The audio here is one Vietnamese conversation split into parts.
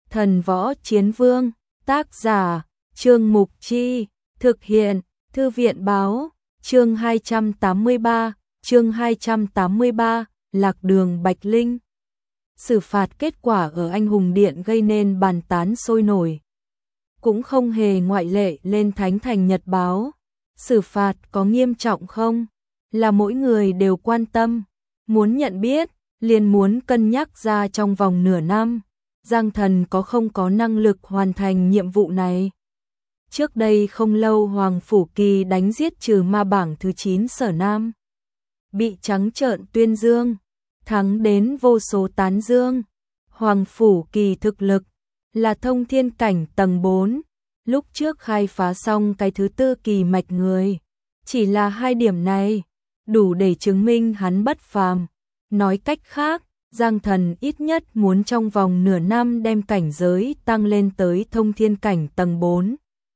Thần Võ Chiến Vương, tác giả, Trương Mục Chi, thực hiện, Thư viện Báo, chương 283, Lạc Đường Bạch Linh. Xử phạt kết quả ở Anh Hùng Điện gây nên bàn tán sôi nổi. Cũng không hề ngoại lệ lên Thánh Thành Nhật Báo. Xử phạt có nghiêm trọng không? Là mỗi người đều quan tâm, muốn nhận biết, liền muốn cân nhắc ra trong vòng nửa năm, Giang Thần không có năng lực hoàn thành nhiệm vụ này. Trước đây không lâu Hoàng Phủ Kỳ đánh giết trừ ma bảng thứ 9 Sở Nam. Bị trắng trợn tuyên dương, thắng đến vô số tán dương. Hoàng Phủ Kỳ thực lực là thông thiên cảnh tầng 4, lúc trước khai phá xong cái thứ 4 kỳ mạch người. Chỉ là 2 điểm này, đủ để chứng minh hắn bất phàm. Nói cách khác, Giang Thần ít nhất muốn trong vòng nửa năm đem cảnh giới tăng lên tới thông thiên cảnh tầng 4.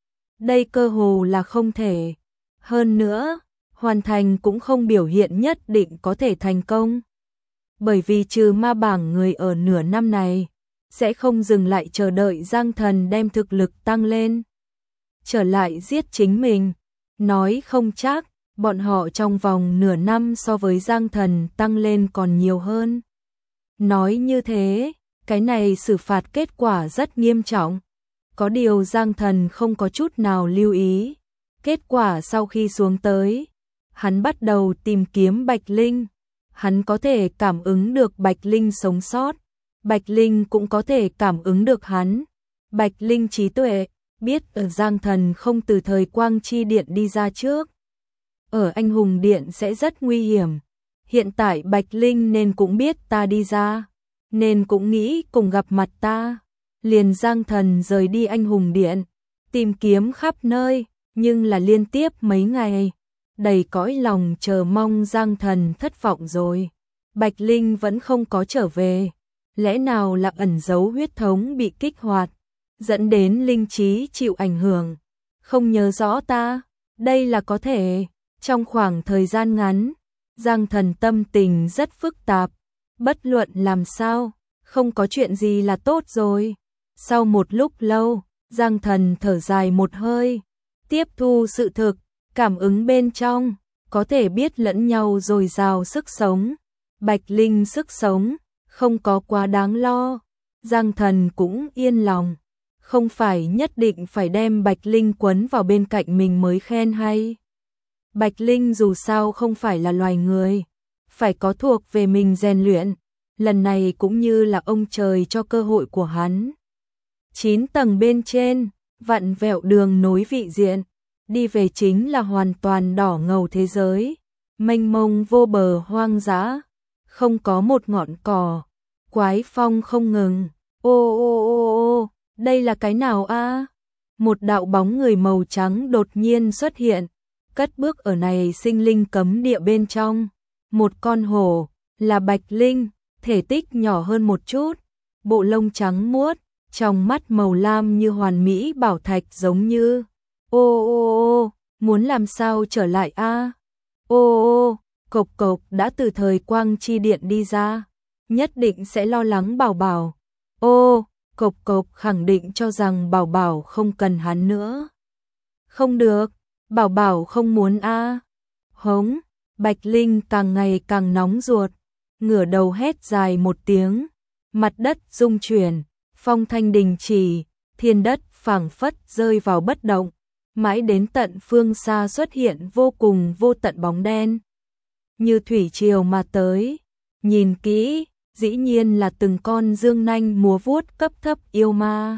Đây cơ hồ là không thể. Hơn nữa, hoàn thành cũng không biểu hiện nhất định có thể thành công. Bởi vì trừ ma bảng người ở nửa năm này, sẽ không dừng lại chờ đợi Giang Thần đem thực lực tăng lên. Trở lại giết chính mình, nói không chắc, bọn họ trong vòng nửa năm so với Giang Thần tăng lên còn nhiều hơn. Nói như thế, cái này xử phạt kết quả rất nghiêm trọng. Có điều Giang Thần không có chút nào lưu ý. Kết quả sau khi xuống tới, hắn bắt đầu tìm kiếm Bạch Linh. Hắn có thể cảm ứng được Bạch Linh sống sót. Bạch Linh cũng có thể cảm ứng được hắn. Bạch Linh trí tuệ, biết ở Giang Thần không từ thời Quang Chi Điện đi ra trước. Ở Anh Hùng Điện sẽ rất nguy hiểm. Hiện tại Bạch Linh nên cũng biết ta đi ra, nên cũng nghĩ cùng gặp mặt ta. Liền Giang Thần rời đi Anh Hùng Điện, tìm kiếm khắp nơi, nhưng là liên tiếp mấy ngày, đầy cõi lòng chờ mong. Giang Thần thất vọng rồi. Bạch Linh vẫn không có trở về. Lẽ nào là ẩn giấu huyết thống bị kích hoạt, dẫn đến linh trí chịu ảnh hưởng, không nhớ rõ ta? Đây là có thể. Trong khoảng thời gian ngắn, Giang Thần tâm tình rất phức tạp. Bất luận làm sao, không có chuyện gì là tốt rồi. Sau một lúc lâu, Giang Thần thở dài một hơi, tiếp thu sự thực, cảm ứng bên trong, có thể biết lẫn nhau dồi dào sức sống. Bạch Linh sức sống, không có quá đáng lo. Giang Thần cũng yên lòng, không phải nhất định phải đem Bạch Linh quấn vào bên cạnh mình mới khen hay. Bạch Linh dù sao không phải là loài người, phải có thuộc về mình rèn luyện. Lần này cũng như là ông trời cho cơ hội của hắn. 9 tầng bên trên, vặn vẹo đường nối vị diện, đi về chính là hoàn toàn đỏ ngầu thế giới, mênh mông vô bờ hoang dã, không có một ngọn cỏ, quái phong không ngừng. Ô ô ô ô, đây là cái nào a? Một đạo bóng người màu trắng đột nhiên xuất hiện, cất bước ở này sinh linh cấm địa bên trong. Một con hổ, là Bạch Linh, thể tích nhỏ hơn một chút, bộ lông trắng muốt, trong mắt màu lam như hoàn mỹ bảo thạch giống như. Ô ô ô, muốn làm sao trở lại a? Ô ô, Cộc Cộc đã từ thời Quang Chi Điện đi ra, nhất định sẽ lo lắng Bảo Bảo. Ô, Cộc Cộc khẳng định cho rằng Bảo Bảo không cần hắn nữa. Không được, Bảo Bảo không muốn a. Hống, Bạch Linh càng ngày càng nóng ruột, ngửa đầu hét dài một tiếng, mặt đất rung chuyển, phong thanh đình chỉ, thiên đất phảng phất rơi vào bất động, mãi đến tận phương xa xuất hiện vô cùng vô tận bóng đen, như thủy triều mà tới. Nhìn kỹ, dĩ nhiên là từng con dương nanh múa vuốt cấp thấp yêu ma.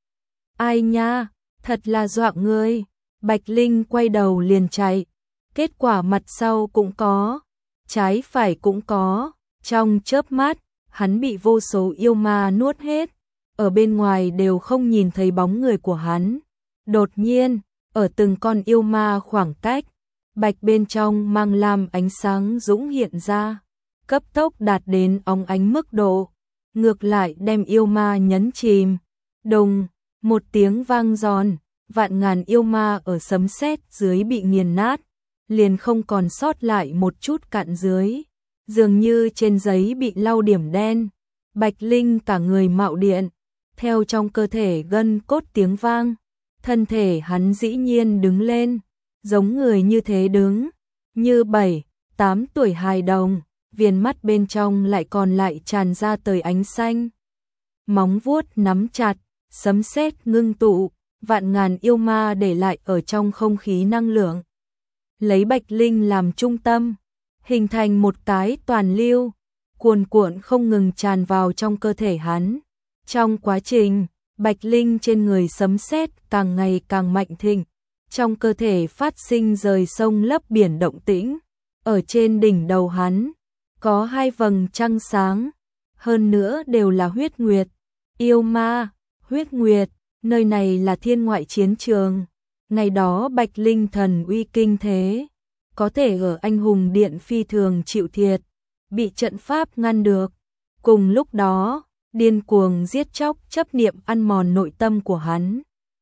Ai nha, thật là dọa người. Bạch Linh quay đầu liền chạy, kết quả mặt sau cũng có, trái phải cũng có. Trong chớp mắt, hắn bị vô số yêu ma nuốt hết, ở bên ngoài đều không nhìn thấy bóng người của hắn. Đột nhiên, ở từng con yêu ma khoảng cách, bạch bên trong mang lam ánh sáng dũng hiện ra, cấp tốc đạt đến óng ánh mức độ, ngược lại đem yêu ma nhấn chìm. Đùng, một tiếng vang giòn, vạn ngàn yêu ma ở sấm sét dưới bị nghiền nát, liền không còn sót lại một chút cặn dưới, dường như trên giấy bị lau điểm đen. Bạch Linh cả người mạo điện, theo trong cơ thể gân cốt tiếng vang, thân thể hắn dĩ nhiên đứng lên, giống người như thế đứng, như 7-8 tuổi hài đồng, viền mắt bên trong lại còn lại tràn ra tời ánh xanh. Móng vuốt nắm chặt, sấm sét ngưng tụ, vạn ngàn yêu ma để lại ở trong không khí năng lượng. Lấy Bạch Linh làm trung tâm, hình thành một cái toàn lưu, cuồn cuộn không ngừng tràn vào trong cơ thể hắn. Trong quá trình, Bạch Linh trên người sấm sét càng ngày càng mạnh thịnh, trong cơ thể phát sinh rời sông lấp biển động tĩnh. Ở trên đỉnh đầu hắn, có 2 vầng trăng sáng, hơn nữa đều là huyết nguyệt. Yêu ma, huyết nguyệt, nơi này là thiên ngoại chiến trường. Ngày đó Bạch Linh thần uy kinh thế, có thể ở Anh Hùng Điện phi thường chịu thiệt, bị trận pháp ngăn được. Cùng lúc đó, điên cuồng giết chóc chấp niệm ăn mòn nội tâm của hắn.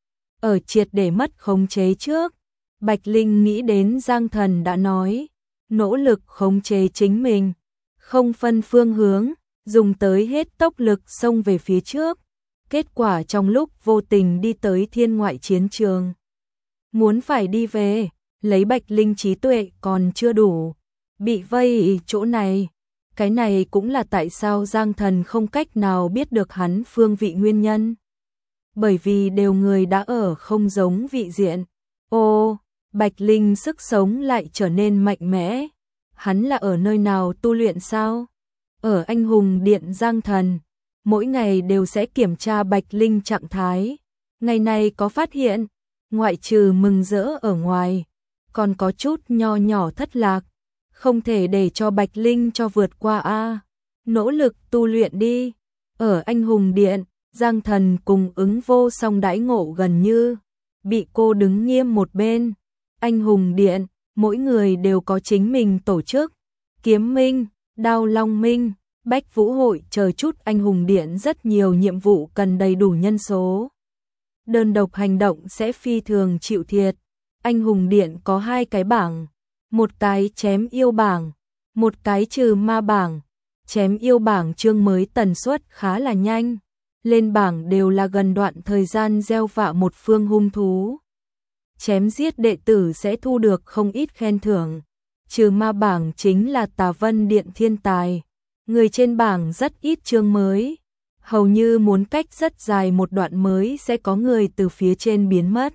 Ở triệt để mất khống chế trước, Bạch Linh nghĩ đến Giang Thần đã nói, nỗ lực khống chế chính mình, không phân phương hướng, dùng tới hết tốc lực xông về phía trước. Kết quả trong lúc vô tình đi tới thiên ngoại chiến trường, muốn phải đi về, lấy Bạch Linh trí tuệ còn chưa đủ, bị vây chỗ này. Cái này cũng là tại sao Giang Thần không cách nào biết được hắn phương vị nguyên nhân. Bởi vì đều người đã ở không giống vị diện. Ô, Bạch Linh sức sống lại trở nên mạnh mẽ. Hắn là ở nơi nào tu luyện sao? Ở Anh Hùng Điện Giang Thần, mỗi ngày đều sẽ kiểm tra Bạch Linh trạng thái. Ngày này có phát hiện, ngoại trừ mừng rỡ ở ngoài, còn có chút nho nhỏ thất lạc. Không thể để cho Bạch Linh cho vượt qua a. Nỗ lực tu luyện đi. Ở Anh Hùng Điện, Giang Thần cùng Ứng Vô Song đãi ngộ gần như bị cô đứng nghiêm một bên. Anh Hùng Điện, mỗi người đều có chính mình tổ chức. Kiếm Minh, Đao Long Minh, Bách Vũ Hội chờ chút. Anh Hùng Điện rất nhiều nhiệm vụ cần đầy đủ nhân số. Đơn độc hành động sẽ phi thường chịu thiệt. Anh Hùng Điện có 2 cái bảng, một cái chém yêu bảng, một cái trừ ma bảng. Chém yêu bảng chương mới tần suất khá là nhanh, lên bảng đều là gần đoạn thời gian gieo vạ một phương hung thú. Chém giết đệ tử sẽ thu được không ít khen thưởng. Trừ ma bảng chính là Tà Vân Điện thiên tài. Người trên bảng rất ít chương mới, hầu như muốn cách rất dài một đoạn mới sẽ có người từ phía trên biến mất.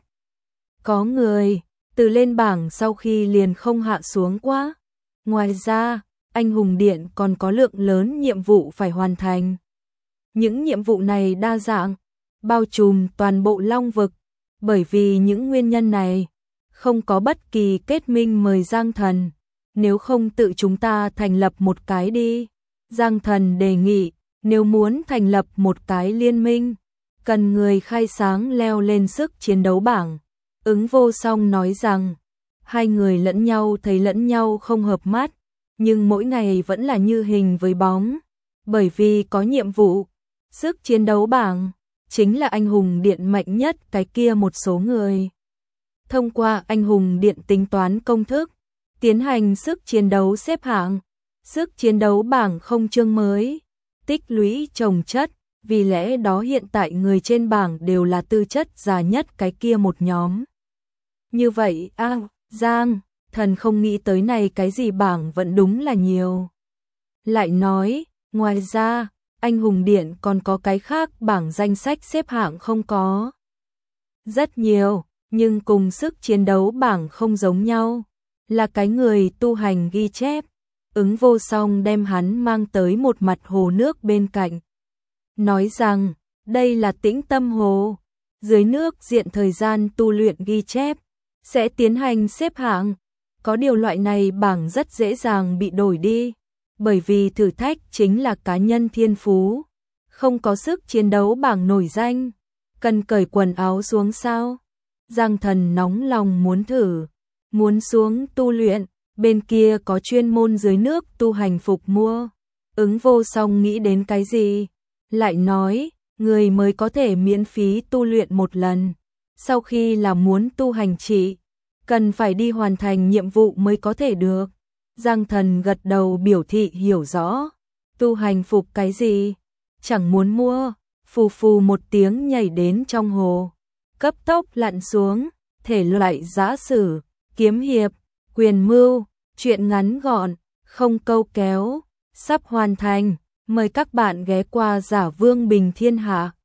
Có người từ lên bảng sau khi liền không hạ xuống quá. Ngoài ra, Anh Hùng Điện còn có lượng lớn nhiệm vụ phải hoàn thành. Những nhiệm vụ này đa dạng, bao trùm toàn bộ Long vực. Bởi vì những nguyên nhân này, không có bất kỳ kết minh mời Giang Thần. Nếu không tự chúng ta thành lập một cái đi. Giang Thần đề nghị, nếu muốn thành lập một cái liên minh, cần người khai sáng leo lên sức chiến đấu bảng. Ứng Vô Song nói rằng, 2 người lẫn nhau thấy lẫn nhau không hợp mắt, nhưng mỗi ngày vẫn là như hình với bóng. Bởi vì có nhiệm vụ, sức chiến đấu bảng, chính là Anh Hùng Điện mạnh nhất cái kia một số người. Thông qua Anh Hùng Điện tính toán công thức, tiến hành sức chiến đấu xếp hạng, sức chiến đấu bảng không chương mới, tích lũy chồng chất, vì lẽ đó hiện tại người trên bảng đều là tư chất già nhất cái kia một nhóm. Như vậy, Giang Thần không nghĩ tới này cái gì bảng vẫn đúng là nhiều. Lại nói, ngoài ra, Anh Hùng Điện còn có cái khác bảng danh sách xếp hạng không có. Rất nhiều, nhưng cùng sức chiến đấu bảng không giống nhau, là cái người tu hành ghi chép. Ứng Vô Song đem hắn mang tới một mặt hồ nước bên cạnh. Nói rằng, đây là Tĩnh Tâm Hồ. Dưới nước diện thời gian tu luyện ghi chép, sẽ tiến hành xếp hạng. Có điều loại này bảng rất dễ dàng bị đổi đi, bởi vì thử thách chính là cá nhân thiên phú. Không có sức chiến đấu bảng nổi danh, cần cởi quần áo xuống sao? Giang Thần nóng lòng muốn thử, muốn xuống tu luyện, bên kia có chuyên môn dưới nước tu hành phục mua. Ứng Vô Song nghĩ đến cái gì? Lại nói, người mới có thể miễn phí tu luyện một lần. Sau khi là muốn tu hành trị, cần phải đi hoàn thành nhiệm vụ mới có thể được. Giang Thần gật đầu biểu thị hiểu rõ. Tu hành phục cái gì? Chẳng muốn mua, phù phù một tiếng nhảy đến trong hồ, cấp tốc lặn xuống, thể loại giã sử, kiếm hiệp, quyền mưu, truyện ngắn gọn, không câu kéo, sắp hoàn thành, mời các bạn ghé qua Giả Vương Bình Thiên Hạ.